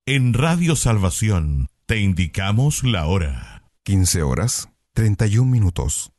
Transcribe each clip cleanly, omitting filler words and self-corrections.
En Radio Salvación te indicamos la hora. 15 horas, 31 minutos.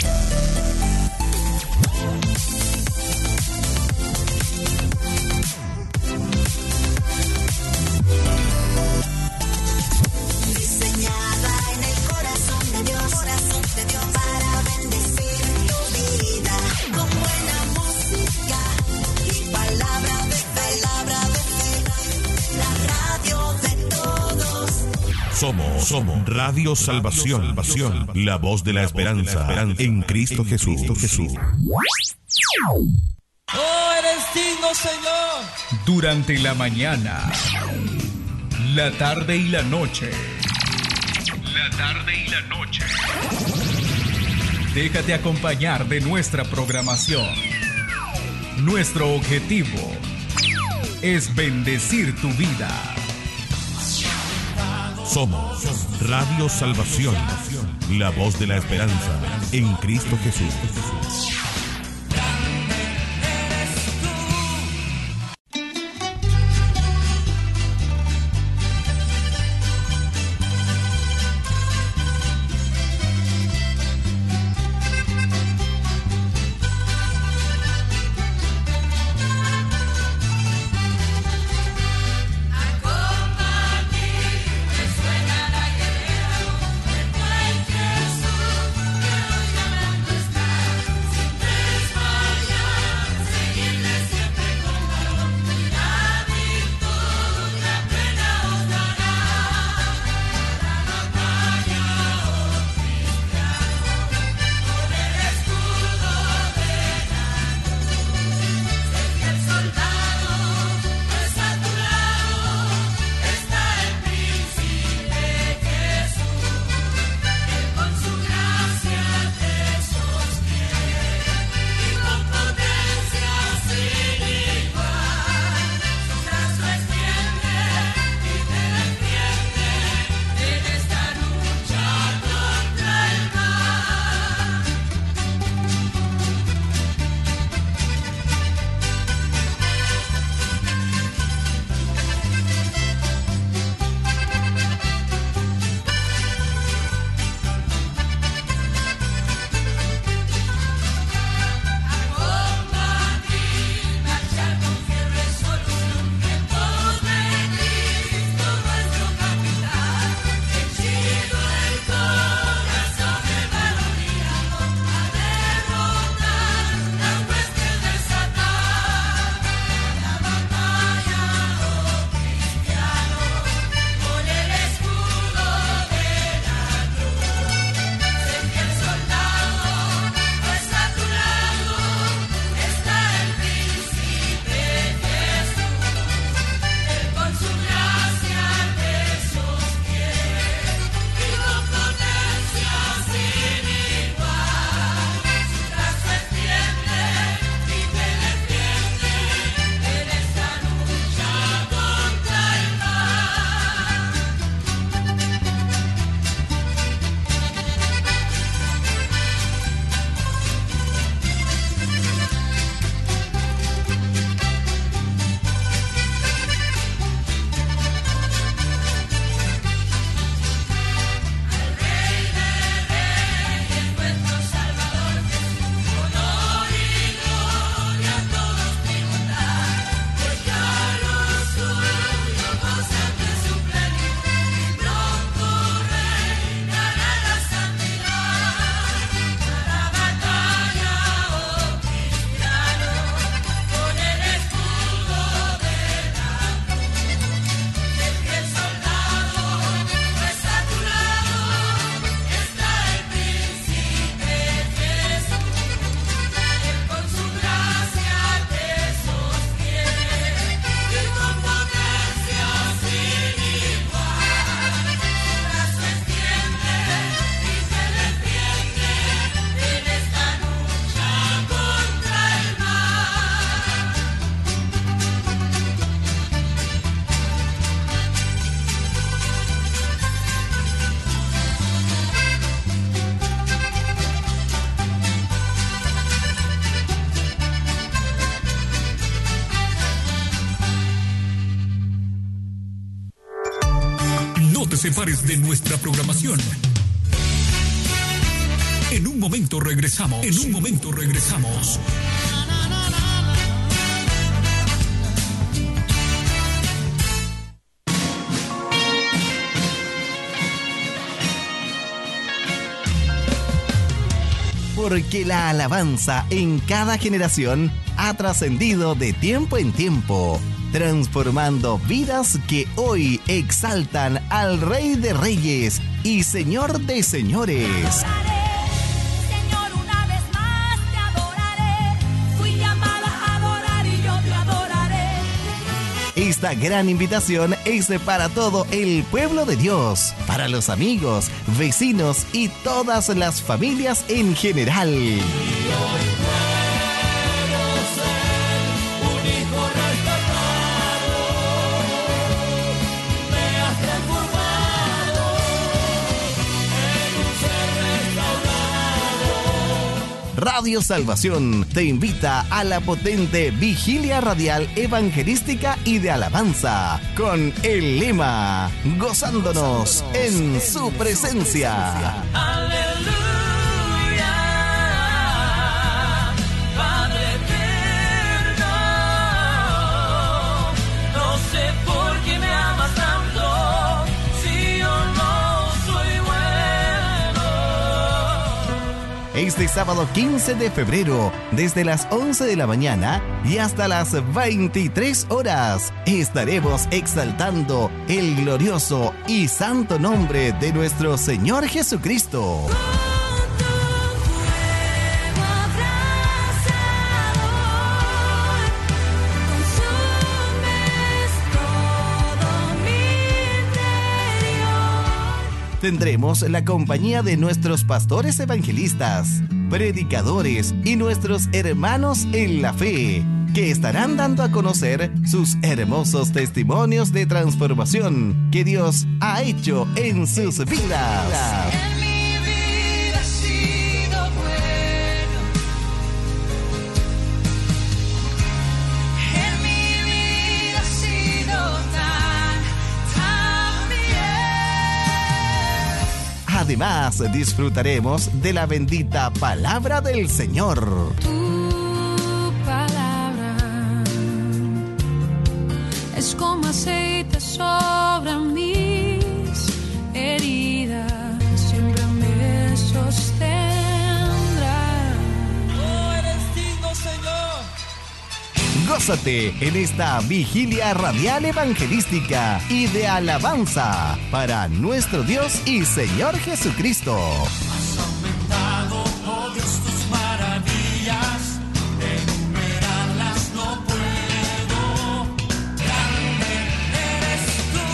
Somos Radio Salvación, la voz de la esperanza en Cristo Jesús. ¡Oh, eres digno, Señor! Durante la mañana, la tarde y la noche. Déjate acompañar de nuestra programación. Nuestro objetivo es bendecir tu vida. Somos Radio Salvación, la voz de la esperanza en Cristo Jesús. te separes de nuestra programación. En un momento regresamos. Porque la alabanza en cada generación ha trascendido de tiempo en tiempo, transformando vidas que hoy exaltan al Rey de Reyes y Señor de Señores. Esta gran invitación es para todo el pueblo de Dios, para los amigos, vecinos y todas las familias en general. Radio Salvación te invita a la potente vigilia radial evangelística y de alabanza con el lema Gozándonos en su presencia. Aleluya, Padre eterno, no sé por qué me amas tanto, si yo no soy bueno. Este sábado 15 de febrero, desde las 11 de la mañana y hasta las 23 horas, estaremos exaltando el glorioso y santo nombre de nuestro Señor Jesucristo. Tendremos la compañía de nuestros pastores evangelistas, predicadores y nuestros hermanos en la fe, que estarán dando a conocer sus hermosos testimonios de transformación que Dios ha hecho en sus vidas. Además, disfrutaremos de la bendita palabra del Señor. Tu palabra es como aceite sobre mis heridas, siempre me sostendrá. Oh, eres digno, Señor. Gózate en esta vigilia radial evangelística y de alabanza para nuestro Dios y Señor Jesucristo. Has aumentado, oh Dios, tus maravillas, enumerarlas no puedo. Grande eres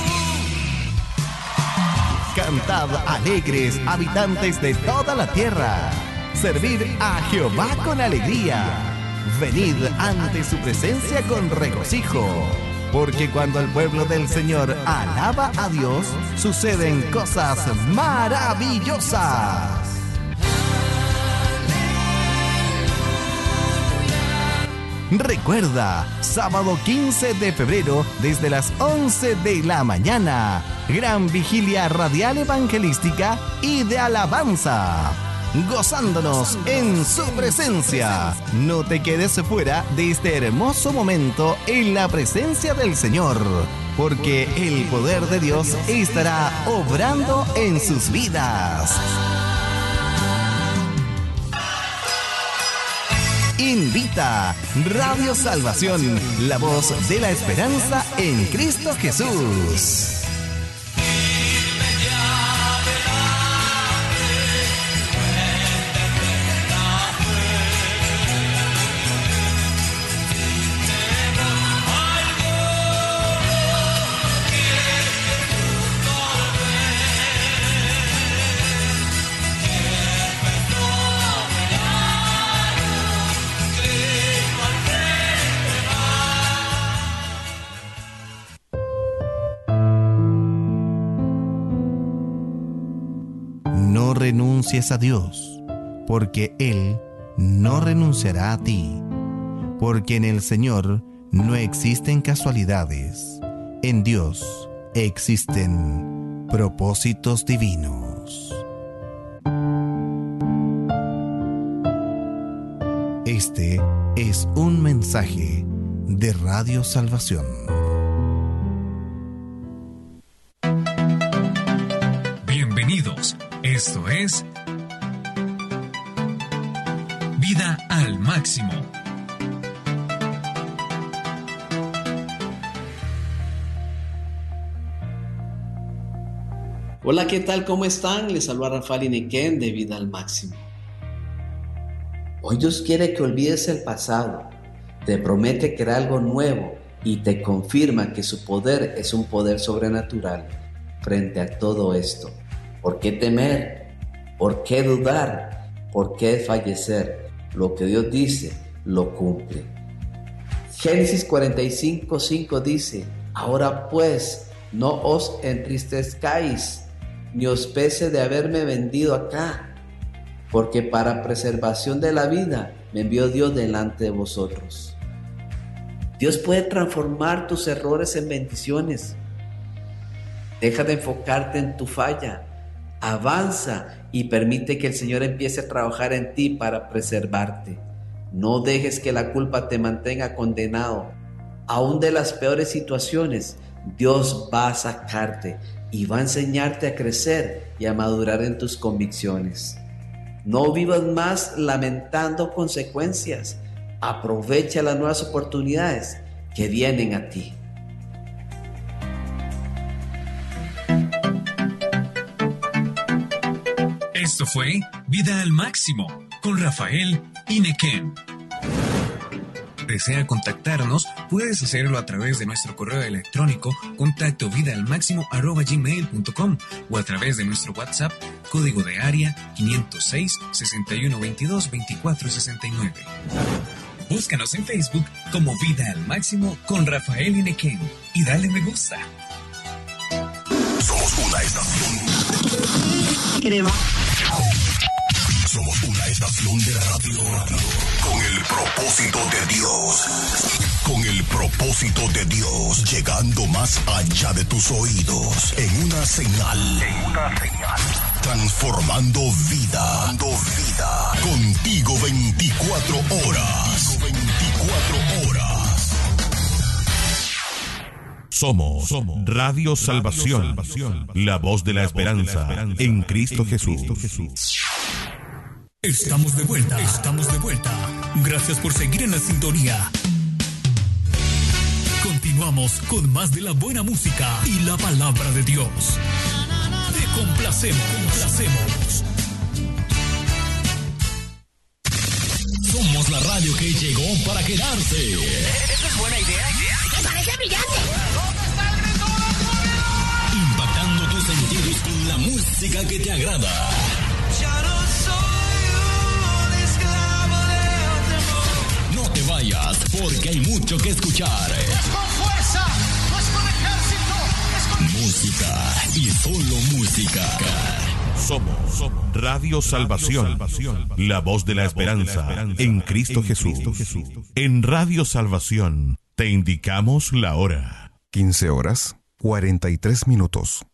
tú. Cantad alegres, habitantes de toda la tierra. Servid a Jehová con alegría. Venid ante su presencia con regocijo, porque cuando el pueblo del Señor alaba a Dios, suceden cosas maravillosas. Recuerda, sábado 15 de febrero, desde las 11 de la mañana, gran vigilia radial evangelística y de alabanza. Gozándonos en su presencia. No te quedes fuera de este hermoso momento en la presencia del Señor, porque el poder de Dios estará obrando en sus vidas. Invita Radio Salvación, la voz de la esperanza en Cristo Jesús. No renuncies a Dios, porque Él no renunciará a ti, porque en el Señor no existen casualidades, en Dios existen Propósitos divinos. Este es un mensaje de Radio Salvación. Bienvenidos. Esto es Vida al Máximo. Hola, ¿qué tal? ¿Cómo están? Les saluda Rafael Inequén de Vida al Máximo. Hoy Dios quiere que olvides el pasado, te promete crear algo nuevo y te confirma que su poder es un poder sobrenatural. Frente a todo esto, ¿por qué temer? ¿Por qué dudar? ¿Por qué fallecer? Lo que Dios dice, lo cumple. Génesis 45:5 dice: ahora pues, no os entristezcáis, ni os pese de haberme vendido acá, porque para preservación de la vida me envió Dios delante de vosotros. Dios puede transformar tus errores en bendiciones. Deja de enfocarte en tu falla, avanza y permite que el Señor empiece a trabajar en ti para preservarte. No dejes que la culpa te mantenga condenado. Aún de las peores situaciones, Dios va a sacarte y va a enseñarte a crecer y a madurar en tus convicciones. No vivas más lamentando consecuencias. Aprovecha las nuevas oportunidades que vienen a ti. Esto fue Vida al Máximo con Rafael Inequén. ¿Desea contactarnos? Puedes hacerlo a través de nuestro correo electrónico contactovidaalmaximo@gmail.com o a través de nuestro WhatsApp, código de área 506-6122-2469. Búscanos en Facebook como Vida al Máximo con Rafael Inequén y dale me gusta. Somos una estación. Somos una estación de radio con el propósito de Dios. Con el propósito de Dios, llegando más allá de tus oídos, en una señal. Transformando vida. Contigo 24 horas. Somos Radio Salvación, la voz de la esperanza en Cristo Jesús. Estamos de vuelta. Gracias por seguir en la sintonía. Continuamos con más de la buena música y la palabra de Dios. Te complacemos. Somos la radio que llegó para quedarse. ¿Eso es buena idea? ¡Me parece brillante! Impactando tus sentidos con la música que te agrada. Ya no soy un esclavo del temor. No te vayas, porque hay mucho que escuchar. Es con fuerza, no es con ejército, es con Música y solo música. Somos Radio Salvación, la voz de la esperanza en Cristo Jesús. En Radio Salvación te indicamos la hora. 15 horas, 43 minutos.